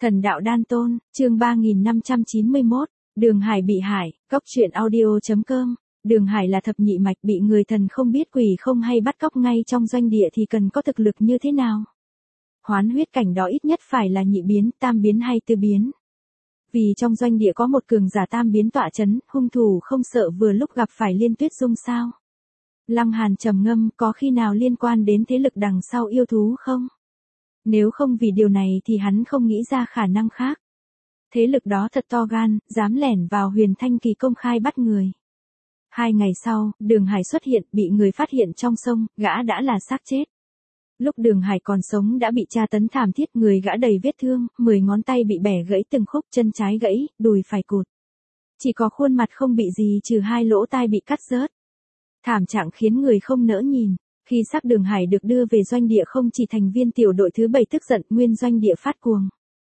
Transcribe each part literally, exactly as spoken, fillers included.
Thần đạo đan tôn, chương ba nghìn năm trăm chín mươi mốt, Đường Hải bị hại, cóc truyện audio chấm com. Đường Hải là thập nhị mạch, bị người thần không biết quỷ không hay bắt cóc ngay trong doanh địa thì cần có thực lực như thế nào? Hoán huyết cảnh đó ít nhất phải là nhị biến, tam biến hay tư biến. Vì trong doanh địa có một cường giả tam biến tọa chấn, hung thủ không sợ vừa lúc gặp phải Liên Tuyết Dung sao? Lăng Hàn trầm ngâm, có khi nào liên quan đến thế lực đằng sau yêu thú không? Nếu không vì điều này thì hắn không nghĩ ra khả năng khác. Thế lực đó thật to gan, dám lẻn vào Huyền Thanh Kỳ công khai bắt người. Hai ngày sau, Đường Hải xuất hiện, bị người phát hiện trong sông, gã đã là xác chết. Lúc Đường Hải còn sống đã bị tra tấn thảm thiết, người gã đầy vết thương, mười ngón tay bị bẻ gãy từng khúc, chân trái gãy, đùi phải cụt. Chỉ có khuôn mặt không bị gì trừ hai lỗ tai bị cắt rớt. Thảm trạng khiến người không nỡ nhìn. Khi xác Đường Hải được đưa về doanh địa, không chỉ thành viên tiểu đội thứ bảy tức giận, nguyên doanh địa phát cuồng.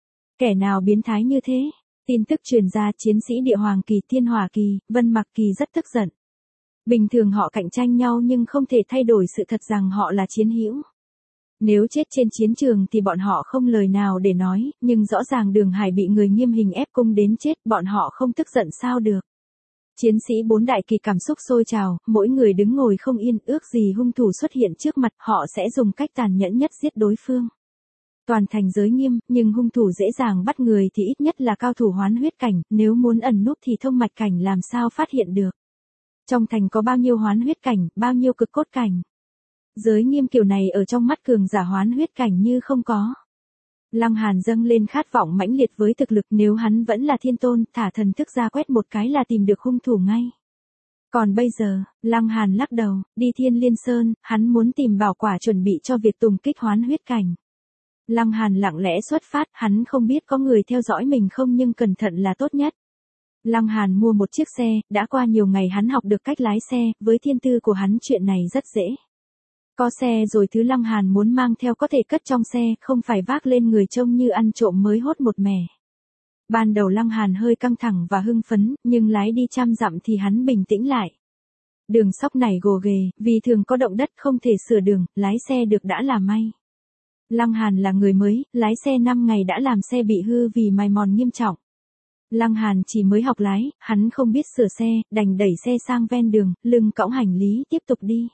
Kẻ nào biến thái như thế? Tin tức truyền ra, chiến sĩ Địa Hoàng Kỳ, Thiên Hỏa Kỳ, Vân Mặc Kỳ rất tức giận. Bình thường họ cạnh tranh nhau nhưng không thể thay đổi sự thật rằng họ là chiến hữu. Nếu chết trên chiến trường thì bọn họ không lời nào để nói, nhưng rõ ràng Đường Hải bị người nghiêm hình ép cung đến chết, bọn họ không tức giận sao được. Chiến sĩ bốn đại kỳ cảm xúc sôi trào, mỗi người đứng ngồi không yên, ước gì hung thủ xuất hiện trước mặt, họ sẽ dùng cách tàn nhẫn nhất giết đối phương. Toàn thành giới nghiêm, nhưng hung thủ dễ dàng bắt người thì ít nhất là cao thủ hoán huyết cảnh, nếu muốn ẩn núp thì thông mạch cảnh làm sao phát hiện được. Trong thành có bao nhiêu hoán huyết cảnh, bao nhiêu cực cốt cảnh. Giới nghiêm kiểu này ở trong mắt cường giả hoán huyết cảnh như không có. Lăng Hàn dâng lên khát vọng mãnh liệt với thực lực, nếu hắn vẫn là thiên tôn, thả thần thức ra quét một cái là tìm được hung thủ ngay. Còn bây giờ, Lăng Hàn lắc đầu, đi Thiên Liên Sơn, hắn muốn tìm bảo quả chuẩn bị cho việc tùng kích hoán huyết cảnh. Lăng Hàn lặng lẽ xuất phát, hắn không biết có người theo dõi mình không, nhưng cẩn thận là tốt nhất. Lăng Hàn mua một chiếc xe, đã qua nhiều ngày hắn học được cách lái xe, với thiên tư của hắn chuyện này rất dễ. Có xe rồi thứ Lăng Hàn muốn mang theo có thể cất trong xe, không phải vác lên người trông như ăn trộm mới hốt một mẻ. Ban đầu Lăng Hàn hơi căng thẳng và hưng phấn, nhưng lái đi trăm dặm thì hắn bình tĩnh lại. Đường sóc này gồ ghề, vì thường có động đất không thể sửa đường, lái xe được đã là may. Lăng Hàn là người mới, lái xe năm ngày đã làm xe bị hư vì mài mòn nghiêm trọng. Lăng Hàn chỉ mới học lái, hắn không biết sửa xe, đành đẩy xe sang ven đường, lưng cõng hành lý tiếp tục đi.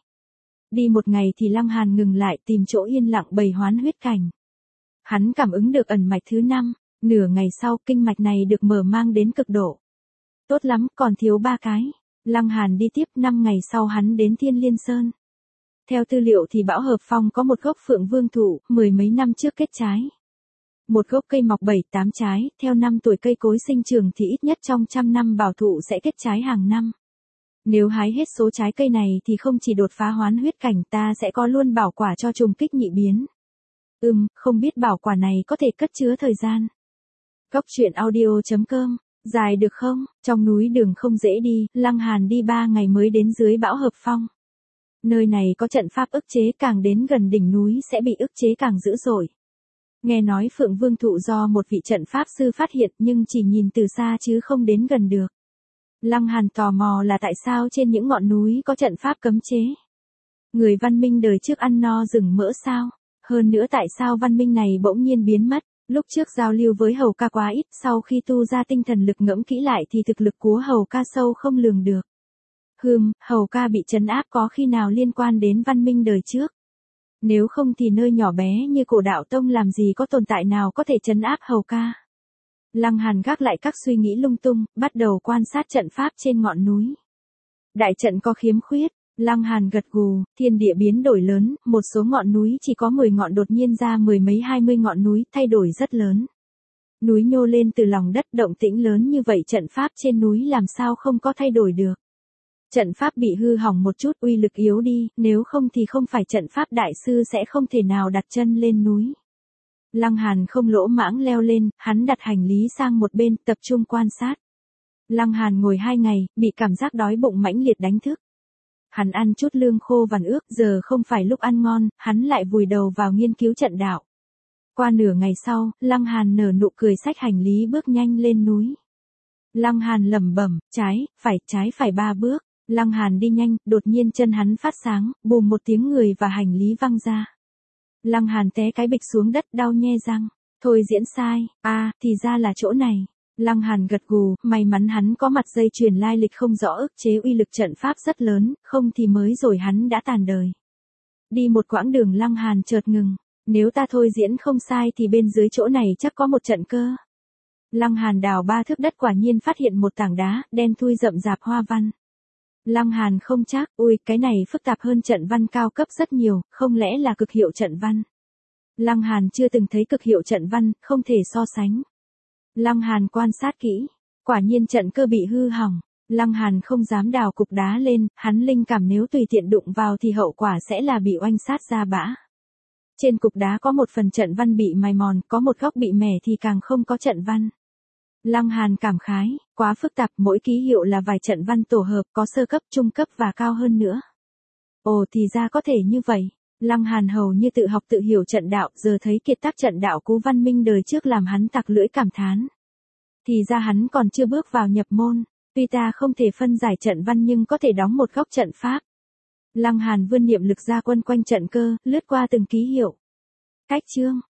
Đi một ngày thì Lăng Hàn ngừng lại, tìm chỗ yên lặng bày hoán huyết cảnh. Hắn cảm ứng được ẩn mạch thứ năm, nửa ngày sau kinh mạch này được mở mang đến cực độ. Tốt lắm, còn thiếu ba cái. Lăng Hàn đi tiếp, năm ngày sau hắn đến Thiên Liên Sơn. Theo tư liệu thì Bão Hợp Phong có một gốc phượng vương thụ, mười mấy năm trước kết trái. Một gốc cây mọc bảy tám trái, theo năm tuổi cây cối sinh trưởng thì ít nhất trong trăm năm bảo thụ sẽ kết trái hàng năm. Nếu hái hết số trái cây này thì không chỉ đột phá hoán huyết cảnh, ta sẽ có luôn bảo quả cho trùng kích nhị biến. Ừm, không biết bảo quả này có thể cất chứa thời gian. Cóc truyện audio chấm com, dài được không? Trong núi đường không dễ đi, Lăng Hàn đi ba ngày mới đến dưới Bão Hợp Phong. Nơi này có trận pháp ức chế, càng đến gần đỉnh núi sẽ bị ức chế càng dữ dội. Nghe nói Phượng Vương thụ do một vị trận pháp sư phát hiện, nhưng chỉ nhìn từ xa chứ không đến gần được. Lăng Hàn tò mò là tại sao trên những ngọn núi có trận pháp cấm chế. Người văn minh đời trước ăn no rừng mỡ sao? Hơn nữa tại sao văn minh này bỗng nhiên biến mất? Lúc trước giao lưu với Hầu Ca quá ít, sau khi tu ra tinh thần lực ngẫm kỹ lại thì thực lực của Hầu Ca sâu không lường được. Hừm, Hầu Ca bị trấn áp có khi nào liên quan đến văn minh đời trước? Nếu không thì nơi nhỏ bé như Cổ Đạo Tông làm gì có tồn tại nào có thể trấn áp Hầu Ca. Lăng Hàn gác lại các suy nghĩ lung tung, bắt đầu quan sát trận pháp trên ngọn núi. Đại trận có khiếm khuyết, Lăng Hàn gật gù, thiên địa biến đổi lớn, một số ngọn núi chỉ có mười ngọn đột nhiên ra mười mấy hai mươi ngọn núi, thay đổi rất lớn. Núi nhô lên từ lòng đất, động tĩnh lớn như vậy trận pháp trên núi làm sao không có thay đổi được. Trận pháp bị hư hỏng một chút, uy lực yếu đi, nếu không thì không phải trận pháp đại sư sẽ không thể nào đặt chân lên núi. Lăng Hàn không lỗ mãng leo lên, hắn đặt hành lý sang một bên, tập trung quan sát. Lăng Hàn ngồi hai ngày, bị cảm giác đói bụng mãnh liệt đánh thức. Hắn ăn chút lương khô vằn ướt, giờ không phải lúc ăn ngon, hắn lại vùi đầu vào nghiên cứu trận đạo. Qua nửa ngày sau, Lăng Hàn nở nụ cười xách hành lý bước nhanh lên núi. Lăng Hàn lẩm bẩm, trái, phải, trái phải ba bước. Lăng Hàn đi nhanh, đột nhiên chân hắn phát sáng, bùm một tiếng người và hành lý văng ra. Lăng Hàn té cái bịch xuống đất, đau nhe răng. Thôi diễn sai, à, thì ra là chỗ này. Lăng Hàn gật gù, may mắn hắn có mặt dây chuyền lai lịch không rõ ức chế uy lực trận pháp rất lớn, không thì mới rồi hắn đã tàn đời. Đi một quãng đường Lăng Hàn chợt ngừng, nếu ta thôi diễn không sai thì bên dưới chỗ này chắc có một trận cơ. Lăng Hàn đào ba thước đất quả nhiên phát hiện một tảng đá, đen thui rậm rạp hoa văn. Lăng Hàn không chắc, ui, cái này phức tạp hơn trận văn cao cấp rất nhiều, không lẽ là cực hiệu trận văn. Lăng Hàn chưa từng thấy cực hiệu trận văn, không thể so sánh. Lăng Hàn quan sát kỹ, quả nhiên trận cơ bị hư hỏng. Lăng Hàn không dám đào cục đá lên, hắn linh cảm nếu tùy tiện đụng vào thì hậu quả sẽ là bị oanh sát ra bã. Trên cục đá có một phần trận văn bị mài mòn, có một góc bị mẻ thì càng không có trận văn. Lăng Hàn cảm khái, quá phức tạp, mỗi ký hiệu là vài trận văn tổ hợp, có sơ cấp, trung cấp và cao hơn nữa. Ồ, thì ra có thể như vậy. Lăng Hàn hầu như tự học tự hiểu trận đạo, giờ thấy kiệt tác trận đạo Cú Văn Minh đời trước làm hắn tặc lưỡi cảm thán. Thì ra hắn còn chưa bước vào nhập môn, tuy ta không thể phân giải trận văn nhưng có thể đóng một góc trận pháp. Lăng Hàn vươn niệm lực ra quân quanh trận cơ, lướt qua từng ký hiệu. Cách chương